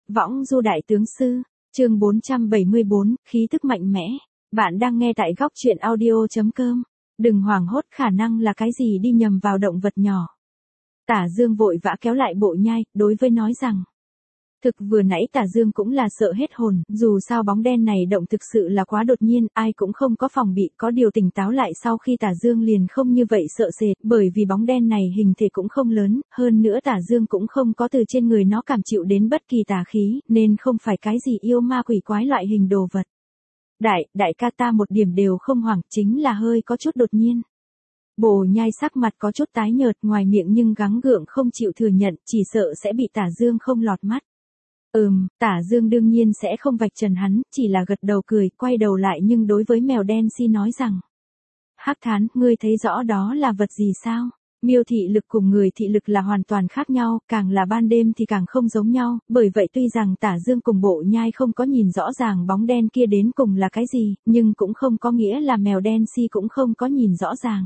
Võng du đại tướng sư, chương 474, khí tức mạnh mẽ. Bạn đang nghe tại góc truyện audio.com. Đừng hoảng hốt, khả năng là cái gì đi nhầm vào động vật nhỏ. Tả Dương vội vã kéo lại Bộ Nhai, đối với nói rằng. Thực vừa nãy Tả Dương cũng là sợ hết hồn, dù sao bóng đen này động thực sự là quá đột nhiên, ai cũng không có phòng bị, có điều tỉnh táo lại sau khi Tả Dương liền không như vậy sợ sệt, bởi vì bóng đen này hình thể cũng không lớn, hơn nữa Tả Dương cũng không có từ trên người nó cảm chịu đến bất kỳ tà khí, nên không phải cái gì yêu ma quỷ quái loại hình đồ vật. Đại ca ta một điểm đều không hoảng, chính là hơi có chút đột nhiên. Bồ Nhai sắc mặt có chút tái nhợt, ngoài miệng nhưng gắng gượng không chịu thừa nhận, chỉ sợ sẽ bị Tả Dương không lọt mắt. Tả Dương đương nhiên sẽ không vạch trần hắn, chỉ là gật đầu cười, quay đầu lại nhưng đối với mèo đen si nói rằng. Hắc Thán, ngươi thấy rõ đó là vật gì sao? Miêu thị lực cùng người thị lực là hoàn toàn khác nhau, càng là ban đêm thì càng không giống nhau, bởi vậy tuy rằng Tả Dương cùng Bộ Nhai không có nhìn rõ ràng bóng đen kia đến cùng là cái gì, nhưng cũng không có nghĩa là mèo đen si cũng không có nhìn rõ ràng.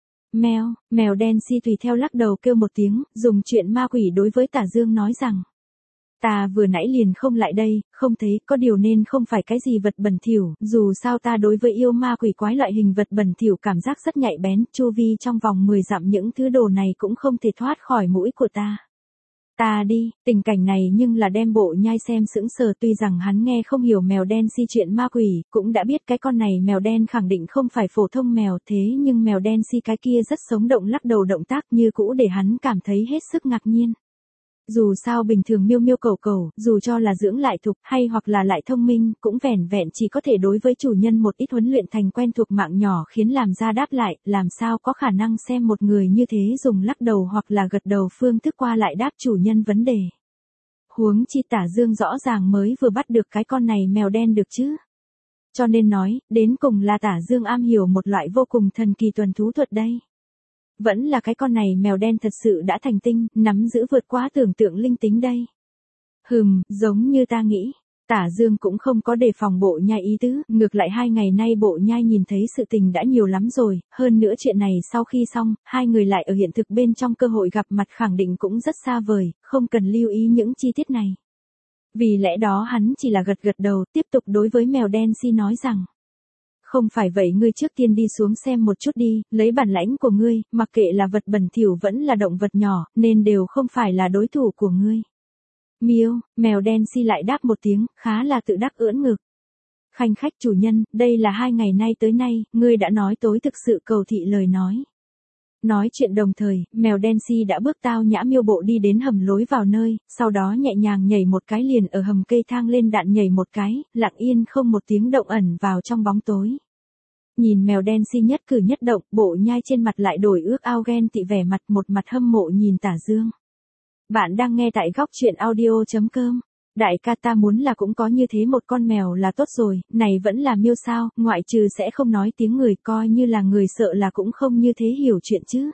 Mèo đen si tùy theo lắc đầu kêu một tiếng, dùng chuyện ma quỷ đối với Tả Dương nói rằng. Ta vừa nãy liền không lại đây, không thấy, có điều nên không phải cái gì vật bẩn thỉu, dù sao ta đối với yêu ma quỷ quái loại hình vật bẩn thỉu cảm giác rất nhạy bén, chu vi trong vòng 10 dặm những thứ đồ này cũng không thể thoát khỏi mũi của ta. Ta đi, tình cảnh này nhưng là đem Bộ Nhai xem sững sờ, tuy rằng hắn nghe không hiểu mèo đen si chuyện ma quỷ, cũng đã biết cái con này mèo đen khẳng định không phải phổ thông mèo, thế nhưng mèo đen si cái kia rất sống động lắc đầu động tác như cũ để hắn cảm thấy hết sức ngạc nhiên. Dù sao bình thường miêu miêu cẩu, dù cho là dưỡng lại thục hay hoặc là lại thông minh, cũng vẻn vẹn chỉ có thể đối với chủ nhân một ít huấn luyện thành quen thuộc mạng nhỏ khiến làm ra đáp lại, làm sao có khả năng xem một người như thế dùng lắc đầu hoặc là gật đầu phương thức qua lại đáp chủ nhân vấn đề. Huống chi Tả Dương rõ ràng mới vừa bắt được cái con này mèo đen được chứ. Cho nên nói, đến cùng là Tả Dương am hiểu một loại vô cùng thần kỳ tuần thú thuật đây. Vẫn là cái con này mèo đen thật sự đã thành tinh, nắm giữ vượt quá tưởng tượng linh tính đây. Giống như ta nghĩ. Tả Dương cũng không có đề phòng Bộ Nhai ý tứ, ngược lại 2 ngày nay Bộ Nhai nhìn thấy sự tình đã nhiều lắm rồi, hơn nữa chuyện này sau khi xong, hai người lại ở hiện thực bên trong cơ hội gặp mặt khẳng định cũng rất xa vời, không cần lưu ý những chi tiết này. Vì lẽ đó hắn chỉ là gật đầu, tiếp tục đối với mèo đen si nói rằng. Không phải vậy, ngươi trước tiên đi xuống xem một chút đi, lấy bản lãnh của ngươi, mặc kệ là vật bẩn thỉu vẫn là động vật nhỏ, nên đều không phải là đối thủ của ngươi. Mèo đen si lại đáp một tiếng, khá là tự đắc ưỡn ngực. Khanh khách chủ nhân, đây là 2 ngày nay tới nay, ngươi đã nói tối thực sự cầu thị lời nói. Nói chuyện đồng thời, mèo đen si đã bước tao nhã miêu bộ đi đến hầm lối vào nơi, sau đó nhẹ nhàng nhảy một cái liền ở hầm cây thang lên đạn nhảy một cái, lặng yên không một tiếng động ẩn vào trong bóng tối. Nhìn mèo đen si nhất cử nhất động, Bộ Nhai trên mặt lại đổi ước ao ghen tị vẻ mặt, một mặt hâm mộ nhìn Tả Dương. Bạn đang nghe tại góc truyện audio.com. Đại ca ta muốn là cũng có như thế một con mèo là tốt rồi, này vẫn là miêu sao, ngoại trừ sẽ không nói tiếng người, coi như là người sợ là cũng không như thế hiểu chuyện chứ.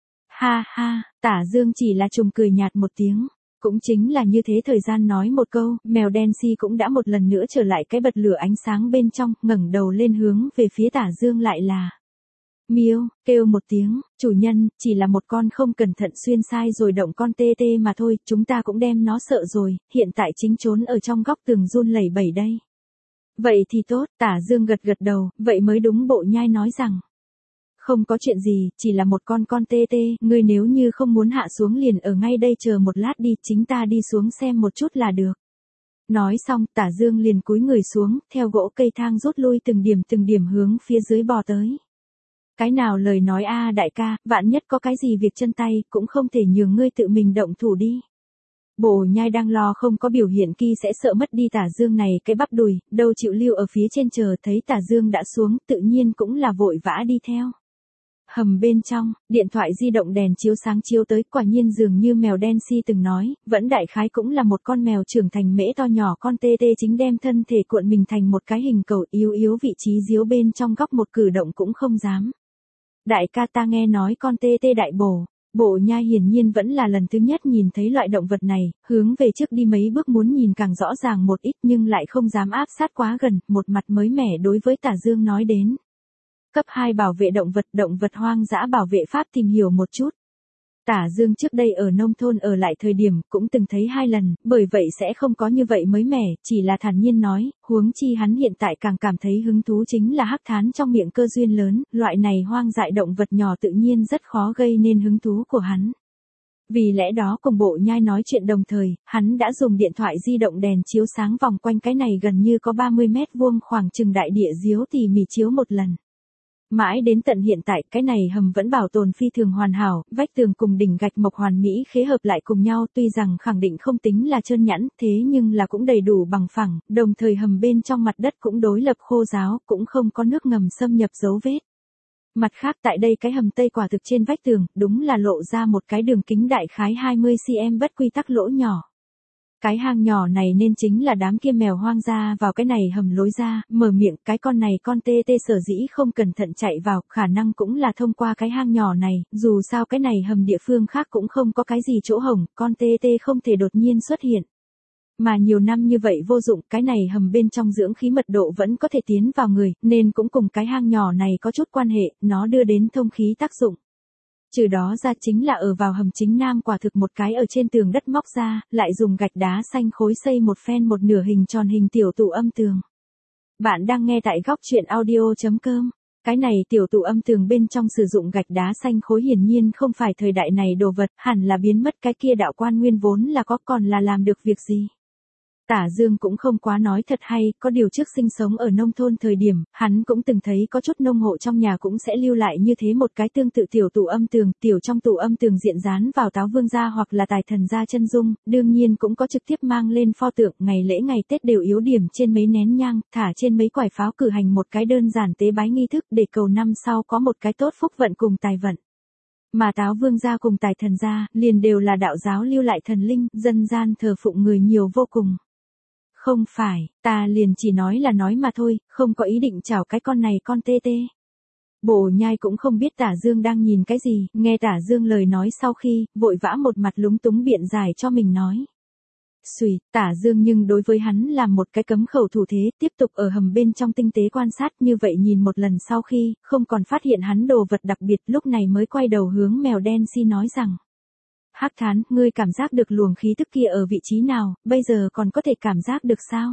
Ha ha, Tả Dương chỉ là trùng cười nhạt một tiếng. Cũng chính là như thế, thời gian nói một câu, mèo đen si cũng đã một lần nữa trở lại cái bật lửa ánh sáng bên trong, ngẩng đầu lên hướng về phía Tả Dương lại là. Miêu, kêu một tiếng, chủ nhân, chỉ là một con không cẩn thận xuyên sai rồi động con tê tê mà thôi, chúng ta cũng đem nó sợ rồi, hiện tại chính trốn ở trong góc tường run lẩy bẩy đây. Vậy thì tốt, Tả Dương gật đầu, vậy mới đúng. Bộ Nhai nói rằng. Không có chuyện gì, chỉ là một con tê tê, ngươi nếu như không muốn hạ xuống liền ở ngay đây chờ một lát đi, chính ta đi xuống xem một chút là được. Nói xong, Tả Dương liền cúi người xuống, theo gỗ cây thang rút lui từng điểm hướng phía dưới bò tới. Cái nào lời nói a đại ca, vạn nhất có cái gì việc chân tay, cũng không thể nhường ngươi tự mình động thủ đi. Bộ Nhai đang lo không có biểu hiện kỳ sẽ sợ mất đi Tả Dương này cái bắp đùi, đâu chịu lưu ở phía trên chờ, thấy Tả Dương đã xuống, tự nhiên cũng là vội vã đi theo. Hầm bên trong, điện thoại di động đèn chiếu sáng chiếu tới, quả nhiên dường như mèo đen si từng nói, vẫn đại khái cũng là một con mèo trưởng thành mễ to nhỏ, con tê tê chính đem thân thể cuộn mình thành một cái hình cầu, yếu vị trí díu bên trong góc, một cử động cũng không dám. Đại ca ta nghe nói con tê tê đại bổ. Bộ Nhai hiển nhiên vẫn là lần thứ nhất nhìn thấy loại động vật này, hướng về trước đi mấy bước muốn nhìn càng rõ ràng một ít nhưng lại không dám áp sát quá gần, một mặt mới mẻ đối với Tả Dương nói đến. Cấp 2 bảo vệ động vật hoang dã bảo vệ pháp tìm hiểu một chút. Tả Dương trước đây ở nông thôn ở lại thời điểm cũng từng thấy 2 lần, bởi vậy sẽ không có như vậy mới mẻ, chỉ là thản nhiên nói, huống chi hắn hiện tại càng cảm thấy hứng thú chính là hắc thán trong miệng cơ duyên lớn, loại này hoang dại động vật nhỏ tự nhiên rất khó gây nên hứng thú của hắn. Vì lẽ đó cùng Bộ Nhai nói chuyện đồng thời, hắn đã dùng điện thoại di động đèn chiếu sáng vòng quanh cái này gần như có 30 mét vuông khoảng chừng đại địa diếu tỉ mỉ chiếu một lần. Mãi đến tận hiện tại, cái này hầm vẫn bảo tồn phi thường hoàn hảo, vách tường cùng đỉnh gạch mộc hoàn mỹ khế hợp lại cùng nhau, tuy rằng khẳng định không tính là trơn nhẵn, thế nhưng là cũng đầy đủ bằng phẳng, đồng thời hầm bên trong mặt đất cũng đối lập khô ráo, cũng không có nước ngầm xâm nhập dấu vết. Mặt khác tại đây cái hầm tây quả thực trên vách tường, đúng là lộ ra một cái đường kính đại khái 20 cm bất quy tắc lỗ nhỏ. Cái hang nhỏ này nên chính là đám kia mèo hoang ra vào cái này hầm lối ra, mở miệng, cái con này con tê tê sở dĩ không cẩn thận chạy vào, khả năng cũng là thông qua cái hang nhỏ này, dù sao cái này hầm địa phương khác cũng không có cái gì chỗ hổng, con tê tê không thể đột nhiên xuất hiện. Mà nhiều năm như vậy vô dụng, cái này hầm bên trong dưỡng khí mật độ vẫn có thể tiến vào người, nên cũng cùng cái hang nhỏ này có chút quan hệ, nó đưa đến thông khí tác dụng. Trừ đó ra chính là ở vào hầm chính nam quả thực một cái ở trên tường đất móc ra, lại dùng gạch đá xanh khối xây một phen một nửa hình tròn hình tiểu tủ âm tường. Bạn đang nghe tại góc truyện audio.com. Cái này tiểu tủ âm tường bên trong sử dụng gạch đá xanh khối hiển nhiên không phải thời đại này đồ vật, hẳn là biến mất, cái kia đạo quan nguyên vốn là có còn là làm được việc gì. Tả Dương cũng không quá nói thật hay, có điều trước sinh sống ở nông thôn thời điểm, hắn cũng từng thấy có chút nông hộ trong nhà cũng sẽ lưu lại như thế một cái tương tự tiểu tủ âm tường, tiểu trong tủ âm tường diện dán vào táo vương gia hoặc là tài thần gia chân dung, đương nhiên cũng có trực tiếp mang lên pho tượng, ngày lễ ngày Tết đều yếu điểm trên mấy nén nhang, thả trên mấy quải pháo cử hành một cái đơn giản tế bái nghi thức để cầu năm sau có một cái tốt phúc vận cùng tài vận. Mà táo vương gia cùng tài thần gia, liền đều là đạo giáo lưu lại thần linh, dân gian thờ phụng người nhiều vô cùng. Không phải, ta liền chỉ nói là nói mà thôi, không có ý định chảo cái con này con tê tê. Bộ Nhai cũng không biết Tả Dương đang nhìn cái gì, nghe Tả Dương lời nói sau khi, vội vã một mặt lúng túng biện giải cho mình nói. Xùi, Tả Dương nhưng đối với hắn làm một cái cấm khẩu thủ thế, tiếp tục ở hầm bên trong tinh tế quan sát, như vậy nhìn một lần sau khi, không còn phát hiện hắn đồ vật đặc biệt, lúc này mới quay đầu hướng mèo đen si nói rằng. Hắc Thán, ngươi cảm giác được luồng khí tức kia ở vị trí nào, bây giờ còn có thể cảm giác được sao?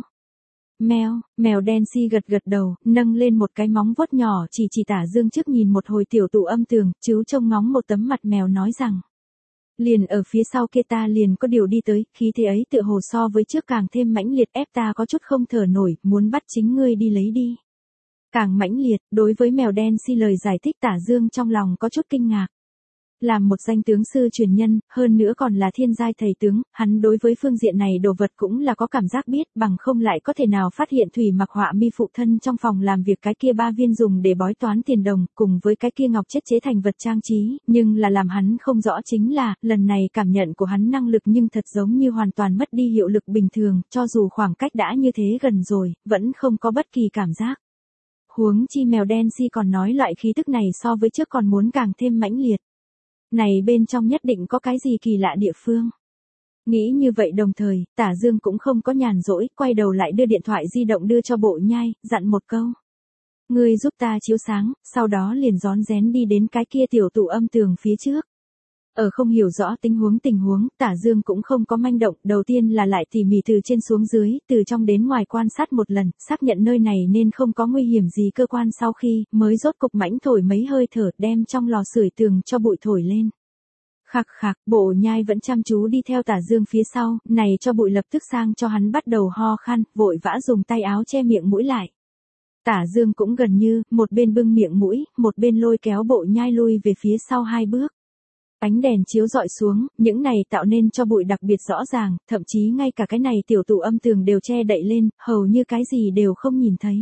Mèo đen si gật gật đầu, nâng lên một cái móng vuốt nhỏ chỉ Tả Dương trước nhìn một hồi tiểu tủ âm tường, chứ trông ngóng một tấm mặt mèo nói rằng. Liền ở phía sau kia ta liền có điều đi tới, khí thế ấy tựa hồ so với trước càng thêm mãnh liệt, ép ta có chút không thở nổi, muốn bắt chính ngươi đi lấy đi. Càng mãnh liệt, đối với mèo đen si lời giải thích Tả Dương trong lòng có chút kinh ngạc. Làm một danh tướng sư truyền nhân, hơn nữa còn là thiên giai thầy tướng, hắn đối với phương diện này đồ vật cũng là có cảm giác biết, bằng không lại có thể nào phát hiện Thủy Mặc Họa Mi phụ thân trong phòng làm việc cái kia 3 viên dùng để bói toán tiền đồng, cùng với cái kia ngọc chất chế thành vật trang trí, nhưng là làm hắn không rõ chính là, lần này cảm nhận của hắn năng lực nhưng thật giống như hoàn toàn mất đi hiệu lực bình thường, cho dù khoảng cách đã như thế gần rồi, vẫn không có bất kỳ cảm giác. Huống chi mèo đen si còn nói loại khí tức này so với trước còn muốn càng thêm mãnh liệt. Này bên trong nhất định có cái gì kỳ lạ địa phương. Nghĩ như vậy đồng thời, Tả Dương cũng không có nhàn rỗi, quay đầu lại đưa điện thoại di động đưa cho Bộ Nhai, dặn một câu. Ngươi giúp ta chiếu sáng, sau đó liền rón rén đi đến cái kia tiểu tủ âm tường phía trước. Ở không hiểu rõ tình huống, Tả Dương cũng không có manh động, đầu tiên là lại tỉ mỉ từ trên xuống dưới, từ trong đến ngoài quan sát một lần, xác nhận nơi này nên không có nguy hiểm gì cơ quan sau khi, mới rốt cục mãnh thổi mấy hơi thở đem trong lò sưởi tường cho bụi thổi lên. Khạc khạc, Bộ Nhai vẫn chăm chú đi theo Tả Dương phía sau, này cho bụi lập tức sang cho hắn bắt đầu ho khan, vội vã dùng tay áo che miệng mũi lại. Tả Dương cũng gần như, một bên bưng miệng mũi, một bên lôi kéo Bộ Nhai lui về phía sau 2 bước. Ánh đèn chiếu rọi xuống, những này tạo nên cho bụi đặc biệt rõ ràng, thậm chí ngay cả cái này tiểu tủ âm tường đều che đậy lên, hầu như cái gì đều không nhìn thấy.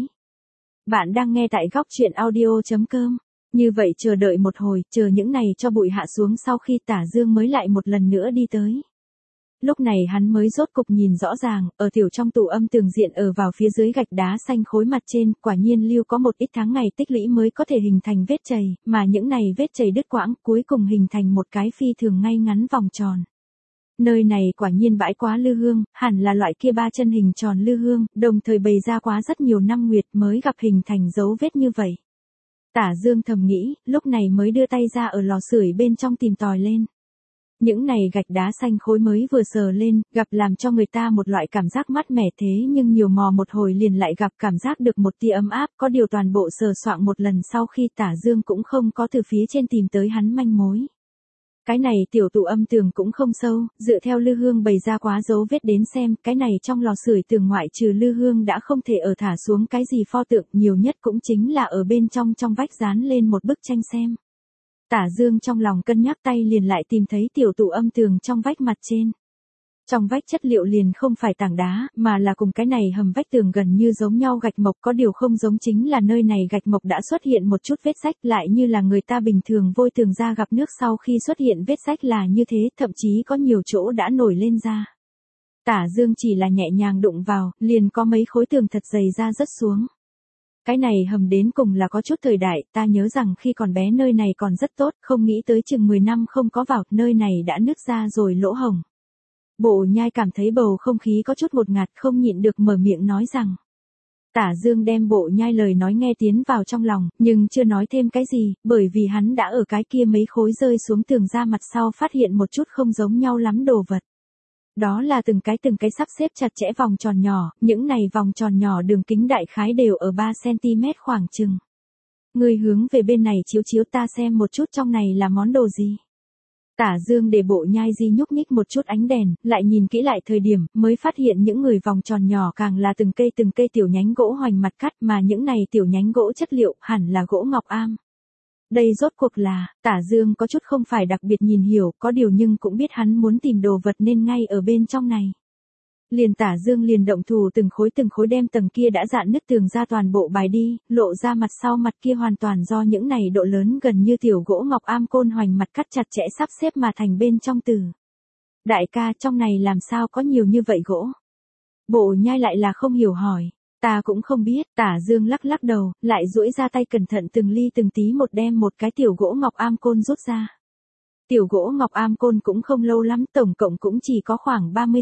Bạn đang nghe tại góc truyện audio.com. Như vậy chờ đợi một hồi, chờ những này cho bụi hạ xuống sau khi Tả Dương mới lại một lần nữa đi tới. Lúc này hắn mới rốt cục nhìn rõ ràng, ở tiểu trong tủ âm tường diện ở vào phía dưới gạch đá xanh khối mặt trên, quả nhiên lưu có một ít tháng ngày tích lũy mới có thể hình thành vết chày, mà những này vết chày đứt quãng, cuối cùng hình thành một cái phi thường ngay ngắn vòng tròn. Nơi này quả nhiên bãi quá lư hương, hẳn là loại kia 3 chân hình tròn lư hương, đồng thời bày ra quá rất nhiều năm nguyệt mới gặp hình thành dấu vết như vậy. Tả Dương thầm nghĩ, lúc này mới đưa tay ra ở lò sưởi bên trong tìm tòi lên. Những này gạch đá xanh khối mới vừa sờ lên, gặp làm cho người ta một loại cảm giác mát mẻ thế nhưng nhiều mò một hồi liền lại gặp cảm giác được một tia ấm áp, có điều toàn bộ sờ soạng một lần sau khi Tả Dương cũng không có từ phía trên tìm tới hắn manh mối. Cái này tiểu tụ âm tường cũng không sâu, dựa theo Lư Hương bày ra quá dấu vết đến xem, cái này trong lò sưởi tường ngoại trừ Lư Hương đã không thể ở thả xuống cái gì pho tượng, nhiều nhất cũng chính là ở bên trong vách dán lên một bức tranh xem. Tả Dương trong lòng cân nhắc tay liền lại tìm thấy tiểu tụ âm tường trong vách mặt trên. Trong vách chất liệu liền không phải tảng đá, mà là cùng cái này hầm vách tường gần như giống nhau gạch mộc, có điều không giống chính là nơi này gạch mộc đã xuất hiện một chút vết rách, lại như là người ta bình thường vôi tường ra gặp nước sau khi xuất hiện vết rách là như thế, thậm chí có nhiều chỗ đã nổi lên ra. Tả Dương chỉ là nhẹ nhàng đụng vào, liền có mấy khối tường thật dày ra rớt xuống. Cái này hầm đến cùng là có chút thời đại, ta nhớ rằng khi còn bé nơi này còn rất tốt, không nghĩ tới chừng 10 năm không có vào, nơi này đã nứt ra rồi lỗ hổng. Bộ Nhai cảm thấy bầu không khí có chút ngột ngạt, không nhịn được mở miệng nói rằng. Tả Dương đem Bộ Nhai lời nói nghe tiến vào trong lòng, nhưng chưa nói thêm cái gì, bởi vì hắn đã ở cái kia mấy khối rơi xuống tường ra mặt sau phát hiện một chút không giống nhau lắm đồ vật. Đó là từng cái sắp xếp chặt chẽ vòng tròn nhỏ, những này vòng tròn nhỏ đường kính đại khái đều ở 3cm khoảng chừng. Người hướng về bên này chiếu chiếu ta xem một chút trong này là món đồ gì. Tả Dương để Bộ Nhai di nhúc nhích một chút ánh đèn, lại nhìn kỹ lại thời điểm, mới phát hiện những người vòng tròn nhỏ càng là từng cây tiểu nhánh gỗ hoành mặt cắt, mà những này tiểu nhánh gỗ chất liệu hẳn là gỗ ngọc am. Đây rốt cuộc là, Tả Dương có chút không phải đặc biệt nhìn hiểu, có điều nhưng cũng biết hắn muốn tìm đồ vật nên ngay ở bên trong này. Liền Tả Dương liền động thủ từng khối đem tầng kia đã dạn nứt tường ra toàn bộ bài đi, lộ ra mặt sau mặt kia hoàn toàn do những này độ lớn gần như tiểu gỗ ngọc am côn hoành mặt cắt chặt chẽ sắp xếp mà thành bên trong từ. Đại ca, trong này làm sao có nhiều như vậy gỗ? Bộ Nhai lại là không hiểu hỏi. Ta cũng không biết, Tả Dương lắc lắc đầu, lại duỗi ra tay cẩn thận từng ly từng tí một đem một cái tiểu gỗ ngọc am côn rút ra. Tiểu gỗ ngọc am côn cũng không lâu lắm, tổng cộng cũng chỉ có khoảng 30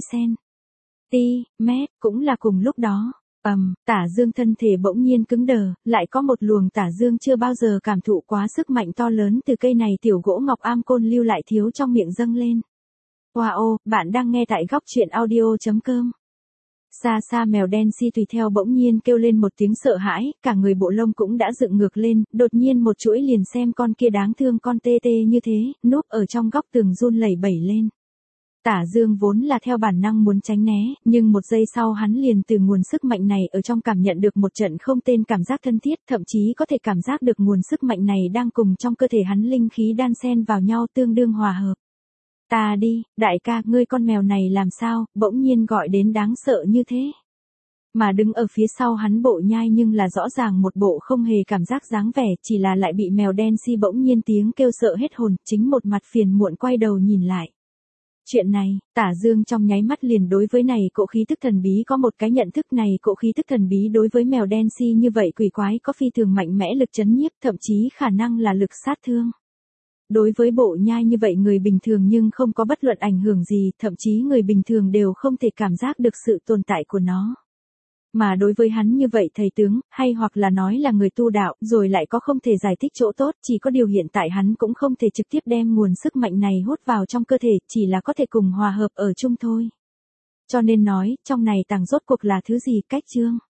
cm, cũng là cùng lúc đó. Tả Dương thân thể bỗng nhiên cứng đờ, lại có một luồng Tả Dương chưa bao giờ cảm thụ quá sức mạnh to lớn từ cây này tiểu gỗ ngọc am côn lưu lại thiếu trong miệng dâng lên. Wow, bạn đang nghe tại góc truyện audio.com. Xa xa mèo đen si tùy theo bỗng nhiên kêu lên một tiếng sợ hãi, cả người bộ lông cũng đã dựng ngược lên, đột nhiên một chuỗi liền xem con kia đáng thương con tê tê như thế, núp ở trong góc tường run lẩy bẩy lên. Tả Dương vốn là theo bản năng muốn tránh né, nhưng một giây sau hắn liền từ nguồn sức mạnh này ở trong cảm nhận được một trận không tên cảm giác thân thiết, thậm chí có thể cảm giác được nguồn sức mạnh này đang cùng trong cơ thể hắn linh khí đan xen vào nhau tương đương hòa hợp. Ta đi, đại ca, ngươi con mèo này làm sao, bỗng nhiên gọi đến đáng sợ như thế. Mà đứng ở phía sau hắn Bộ Nhai nhưng là rõ ràng một bộ không hề cảm giác dáng vẻ, chỉ là lại bị mèo đen si bỗng nhiên tiếng kêu sợ hết hồn, chính một mặt phiền muộn quay đầu nhìn lại. Chuyện này, Tả Dương trong nháy mắt liền đối với này cỗ khí tức thần bí có một cái nhận thức này, cỗ khí tức thần bí đối với mèo đen si như vậy quỷ quái có phi thường mạnh mẽ lực chấn nhiếp, thậm chí khả năng là lực sát thương. Đối với Bộ Nhai như vậy người bình thường nhưng không có bất luận ảnh hưởng gì, thậm chí người bình thường đều không thể cảm giác được sự tồn tại của nó. Mà đối với hắn như vậy thầy tướng, hay hoặc là nói là người tu đạo, rồi lại có không thể giải thích chỗ tốt, chỉ có điều hiện tại hắn cũng không thể trực tiếp đem nguồn sức mạnh này hút vào trong cơ thể, chỉ là có thể cùng hòa hợp ở chung thôi. Cho nên nói, trong này tàng rốt cuộc là thứ gì, cách chương.